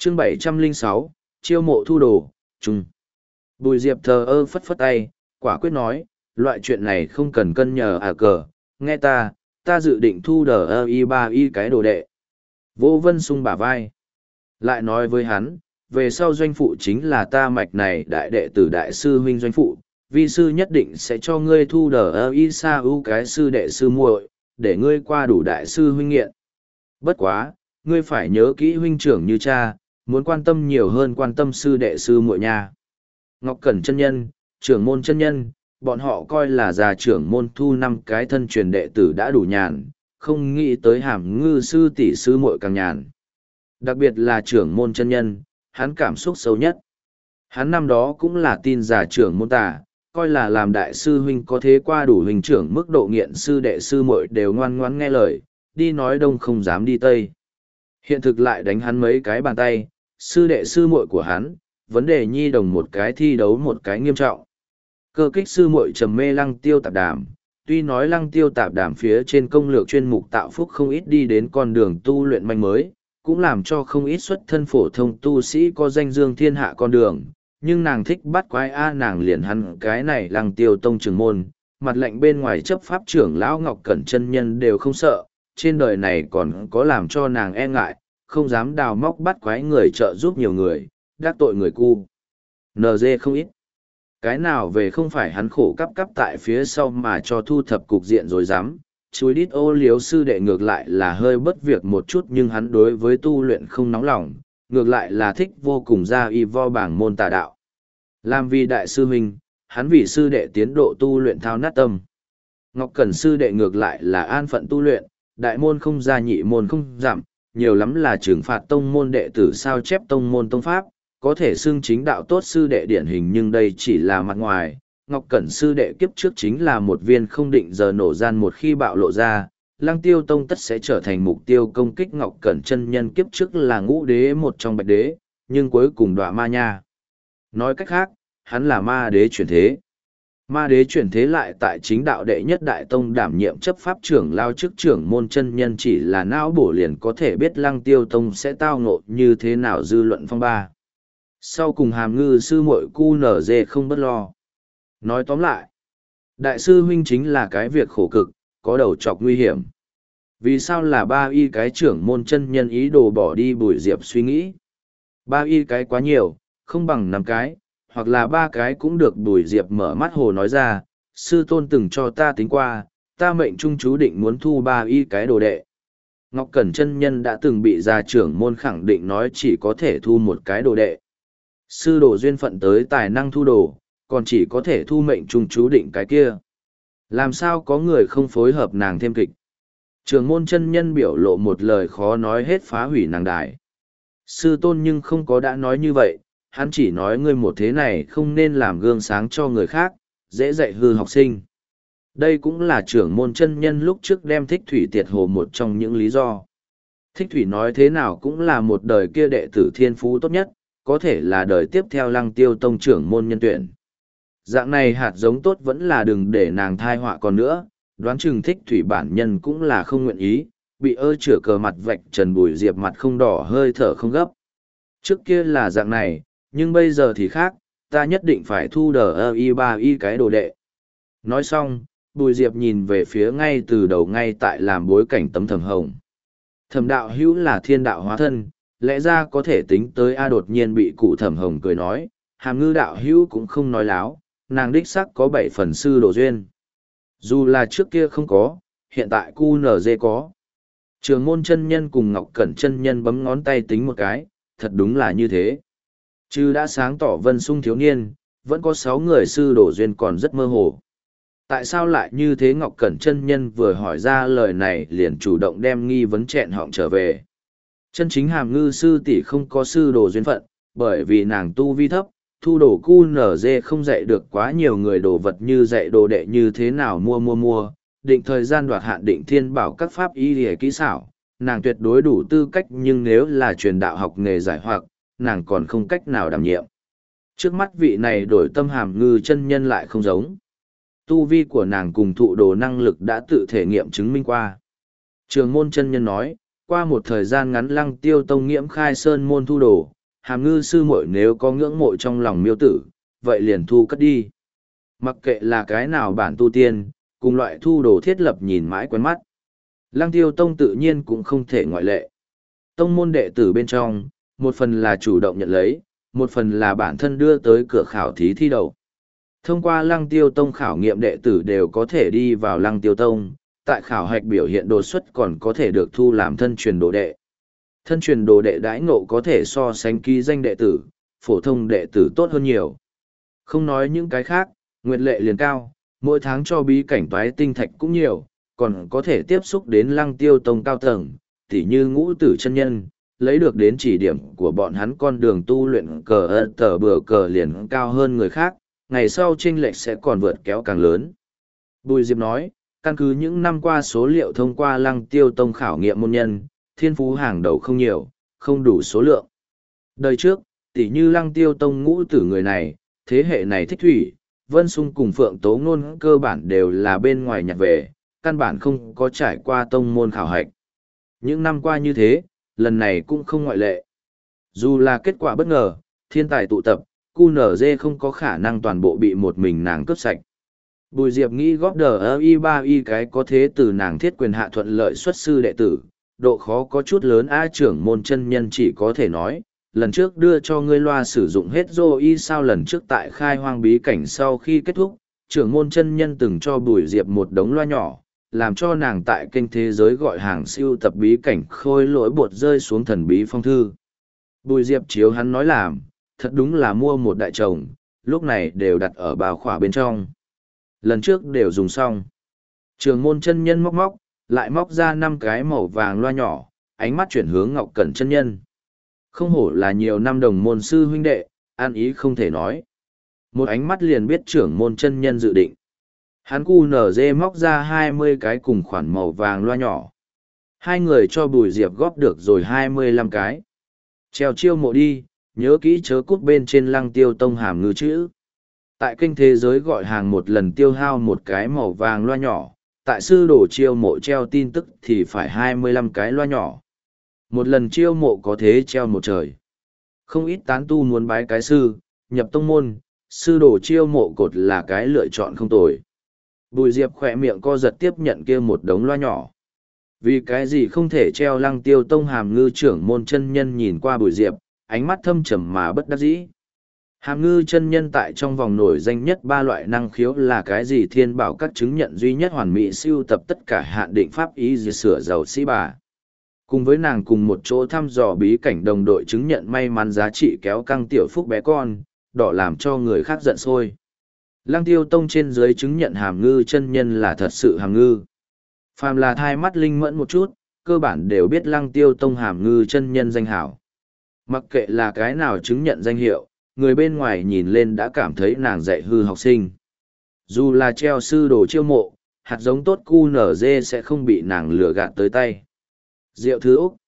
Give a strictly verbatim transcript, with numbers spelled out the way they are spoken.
chương bảy trăm lẻ sáu, chiêu mộ thu đồ, chung. Bùi Diệp thờ ơ phất phất tay, quả quyết nói, loại chuyện này không cần cân nhờ à cờ, nghe ta, ta dự định thu đờ ơ y ba y cái đồ đệ. Vô Vân sung bả vai. Lại nói với hắn, về sau doanh phụ chính là ta mạch này đại đệ tử đại sư huynh doanh phụ, vi sư nhất định sẽ cho ngươi thu đờ ơ y sa ưu cái sư đệ sư muội, để ngươi qua đủ đại sư huynh nghiện. Bất quá, ngươi phải nhớ kỹ huynh trưởng như cha, muốn quan tâm nhiều hơn quan tâm sư đệ sư muội nha. Ngọc Cẩn chân nhân, trưởng môn chân nhân, bọn họ coi là già trưởng môn thu năm cái thân truyền đệ tử đã đủ nhàn, không nghĩ tới hàm ngư sư tỷ sư muội càng nhàn. Đặc biệt là trưởng môn chân nhân, hắn cảm xúc sâu nhất. Hắn năm đó cũng là tin già trưởng môn tà, coi là làm đại sư huynh có thế qua đủ huynh trưởng mức độ nghiện sư đệ sư muội đều ngoan ngoãn nghe lời, đi nói đông không dám đi tây. Hiện thực lại đánh hắn mấy cái bàn tay, sư đệ sư muội của hắn, vấn đề nhi đồng một cái thi đấu một cái nghiêm trọng. Cơ kích sư muội trầm mê lăng tiêu tạp đàm, tuy nói lăng tiêu tạp đàm phía trên công lược chuyên mục tạo phúc không ít đi đến con đường tu luyện manh mới, cũng làm cho không ít xuất thân phổ thông tu sĩ có danh dương thiên hạ con đường, nhưng nàng thích bắt quái a nàng liền hắn cái này lăng tiêu tông trưởng môn, mặt lệnh bên ngoài chấp pháp trưởng lão Ngọc Cẩn chân nhân đều không sợ, trên đời này còn có làm cho nàng e ngại, không dám đào móc bắt quái người trợ giúp nhiều người, đắc tội người cu. en giê không ít. Cái nào về không phải hắn khổ cắp cắp tại phía sau mà cho thu thập cục diện rồi dám, chuối đít ô liếu sư đệ ngược lại là hơi bất việc một chút nhưng hắn đối với tu luyện không nóng lòng, ngược lại là thích vô cùng ra y vo bảng môn tà đạo. Làm vì đại sư huynh, hắn vì sư đệ tiến độ tu luyện thao nát tâm. Ngọc Cẩn sư đệ ngược lại là an phận tu luyện, đại môn không ra nhị môn không giảm, nhiều lắm là trừng phạt tông môn đệ tử sao chép tông môn tông pháp, có thể xưng chính đạo tốt sư đệ điển hình nhưng đây chỉ là mặt ngoài. Ngọc Cẩn sư đệ kiếp trước chính là một viên không định giờ nổ gian một khi bạo lộ ra, Lăng Tiêu Tông tất sẽ trở thành mục tiêu công kích. Ngọc Cẩn chân nhân kiếp trước là ngũ đế một trong bạch đế, nhưng cuối cùng đọa ma nha. Nói cách khác, hắn là ma đế chuyển thế. Ma đế chuyển thế lại tại chính đạo đệ nhất đại tông đảm nhiệm chấp pháp trưởng lao chức trưởng môn chân nhân chỉ là não bổ liền có thể biết Lăng Tiêu Tông sẽ tao ngộ như thế nào dư luận phong ba. Sau cùng hàm ngư sư muội cu nở dê không bất lo. Nói tóm lại, đại sư huynh chính là cái việc khổ cực, có đầu chọc nguy hiểm. Vì sao là ba y cái trưởng môn chân nhân ý đồ bỏ đi Bùi Diệp suy nghĩ. Ba y cái quá nhiều, không bằng năm cái, hoặc là ba cái cũng được. Bùi Diệp mở mắt hồ nói ra, sư tôn từng cho ta tính qua, ta mệnh trung chú định muốn thu ba y cái đồ đệ. Ngọc Cẩn chân nhân đã từng bị gia trưởng môn khẳng định nói chỉ có thể thu một cái đồ đệ. Sư đồ duyên phận tới tài năng thu đồ, còn chỉ có thể thu mệnh trung chú định cái kia. Làm sao có người không phối hợp nàng thêm kịch. Trường môn chân nhân biểu lộ một lời khó nói hết phá hủy nàng đài. Sư tôn nhưng không có đã nói như vậy, hắn chỉ nói ngươi một thế này không nên làm gương sáng cho người khác, dễ dạy hư học sinh. Đây cũng là trưởng môn chân nhân lúc trước đem Thích Thủy tiệt hồ một trong những lý do. Thích Thủy nói thế nào cũng là một đời kia đệ tử thiên phú tốt nhất, có thể là đời tiếp theo Lăng Tiêu Tông trưởng môn nhân tuyển. Dạng này hạt giống tốt vẫn là đừng để nàng thai họa còn nữa, đoán chừng Thích Thủy bản nhân cũng là không nguyện ý, bị ơ chửa cờ mặt vạch trần. Bùi Diệp mặt không đỏ hơi thở không gấp. Trước kia là dạng này, nhưng bây giờ thì khác, ta nhất định phải thu đờ ơ y ba y cái đồ đệ. Nói xong, Bùi Diệp nhìn về phía ngay từ đầu ngay tại làm bối cảnh tấm Thẩm Hồng. Thẩm đạo hữu là thiên đạo hóa thân, lẽ ra có thể tính tới a. Đột nhiên bị cụ Thẩm Hồng cười nói, hàm ngư đạo hữu cũng không nói láo, nàng đích sắc có bảy phần sư đồ duyên. Dù là trước kia không có, hiện tại cu nở dê có. Trường môn chân nhân cùng Ngọc Cẩn chân nhân bấm ngón tay tính một cái, thật đúng là như thế. Chứ đã sáng tỏ Vân Sung thiếu niên, vẫn có sáu người sư đồ duyên còn rất mơ hồ. Tại sao lại như thế? Ngọc Cẩn chân nhân vừa hỏi ra lời này liền chủ động đem nghi vấn chẹn họng trở về. Chân chính hàm ngư sư tỷ không có sư đồ duyên phận, bởi vì nàng tu vi thấp, thu đồ cu nở dê không dạy được quá nhiều người đồ vật như dạy đồ đệ như thế nào mua mua mua, định thời gian đoạt hạn định thiên bảo các pháp y hề kỹ xảo, nàng tuyệt đối đủ tư cách, nhưng nếu là truyền đạo học nghề giải hoặc, nàng còn không cách nào đảm nhiệm. Trước mắt vị này đổi tâm hàm ngư chân nhân lại không giống. Tu vi của nàng cùng thụ đồ năng lực đã tự thể nghiệm chứng minh qua. Trường môn chân nhân nói, qua một thời gian ngắn Lăng Tiêu Tông nghiễm khai sơn môn thu đồ, hàm ngư sư muội nếu có ngưỡng mộ trong lòng miêu tử, vậy liền thu cất đi. Mặc kệ là cái nào bản tu tiên, cùng loại thu đồ thiết lập nhìn mãi quen mắt. Lăng Tiêu Tông tự nhiên cũng không thể ngoại lệ. Tông môn đệ tử bên trong, một phần là chủ động nhận lấy, một phần là bản thân đưa tới cửa khảo thí thi đầu. Thông qua Lăng Tiêu Tông khảo nghiệm đệ tử đều có thể đi vào Lăng Tiêu Tông, tại khảo hạch biểu hiện đột xuất còn có thể được thu làm thân truyền đồ đệ. Thân truyền đồ đệ đãi ngộ có thể so sánh ký danh đệ tử, phổ thông đệ tử tốt hơn nhiều. Không nói những cái khác, nguyệt lệ liền cao, mỗi tháng cho bí cảnh toái tinh thạch cũng nhiều, còn có thể tiếp xúc đến Lăng Tiêu Tông cao tầng, tỉ như ngũ tử chân nhân, lấy được đến chỉ điểm của bọn hắn con đường tu luyện cờ ơ tờ bừa cờ liền cao hơn người khác, ngày sau chênh lệch sẽ còn vượt kéo càng lớn. Bùi Diệp nói, căn cứ những năm qua số liệu thông qua Lăng Tiêu Tông khảo nghiệm môn nhân, thiên phú hàng đầu không nhiều, không đủ số lượng. Đời trước, tỉ như Lăng Tiêu Tông ngũ tử người này, thế hệ này thích thủy, Vân Sung cùng Phượng Tố Ngôn cơ bản đều là bên ngoài nhặt về, căn bản không có trải qua tông môn khảo hạch. Những năm qua như thế, lần này cũng không ngoại lệ. Dù là kết quả bất ngờ, thiên tài tụ tập, cu nở dê không có khả năng toàn bộ bị một mình nàng cướp sạch. Bùi Diệp nghĩ góp đờ i ba y cái có thế từ nàng thiết quyền hạ thuận lợi xuất sư đệ tử, độ khó có chút lớn a trưởng môn chân nhân chỉ có thể nói, lần trước đưa cho ngươi loa sử dụng hết dô y sao lần trước tại khai hoang bí cảnh sau khi kết thúc, trưởng môn chân nhân từng cho Bùi Diệp một đống loa nhỏ, làm cho nàng tại kênh thế giới gọi hàng siêu tập bí cảnh khôi lỗi bột rơi xuống thần bí phong thư. Bùi Diệp chiếu hắn nói làm, thật đúng là mua một đại chồng, lúc này đều đặt ở bao khỏa bên trong. Lần trước đều dùng xong. Trường môn chân nhân móc móc, lại móc ra năm cái màu vàng loa nhỏ, ánh mắt chuyển hướng Ngọc Cẩn chân nhân. Không hổ là nhiều năm đồng môn sư huynh đệ, an ý không thể nói. Một ánh mắt liền biết trưởng môn chân nhân dự định. Hắn cu nở dê móc ra hai mươi cái cùng khoản màu vàng loa nhỏ. Hai người cho Bùi Diệp góp được rồi hai mươi lăm cái. Treo chiêu mộ đi, nhớ kỹ chớ cút bên trên Lăng Tiêu Tông hàm ngư chữ. Tại kênh thế giới gọi hàng một lần tiêu hao một cái màu vàng loa nhỏ, tại sư đồ chiêu mộ treo tin tức thì phải hai mươi lăm cái loa nhỏ. Một lần chiêu mộ có thế treo một trời. Không ít tán tu muốn bái cái sư, nhập tông môn, sư đồ chiêu mộ cột là cái lựa chọn không tồi. Bùi Diệp khỏe miệng co giật tiếp nhận kia một đống loa nhỏ. Vì cái gì không thể treo Lăng Tiêu Tông hàm ngư trưởng môn chân nhân nhìn qua Bùi Diệp, ánh mắt thâm trầm mà bất đắc dĩ. Hàm ngư chân nhân tại trong vòng nổi danh nhất ba loại năng khiếu là cái gì thiên bảo các chứng nhận duy nhất hoàn mỹ siêu tập tất cả hạn định pháp ý gì sửa giàu sĩ bà. Cùng với nàng cùng một chỗ thăm dò bí cảnh đồng đội chứng nhận may mắn giá trị kéo căng tiểu phúc bé con, đỏ làm cho người khác giận sôi. Lăng Tiêu Tông trên dưới chứng nhận hàm ngư chân nhân là thật sự hàm ngư. Phàm là thai mắt linh mẫn một chút, cơ bản đều biết Lăng Tiêu Tông hàm ngư chân nhân danh hảo. Mặc kệ là cái nào chứng nhận danh hiệu, người bên ngoài nhìn lên đã cảm thấy nàng dạy hư học sinh. Dù là treo sư đồ chiêu mộ, hạt giống tốt cu nở dê sẽ không bị nàng lừa gạt tới tay. Diệu Thứ Úc.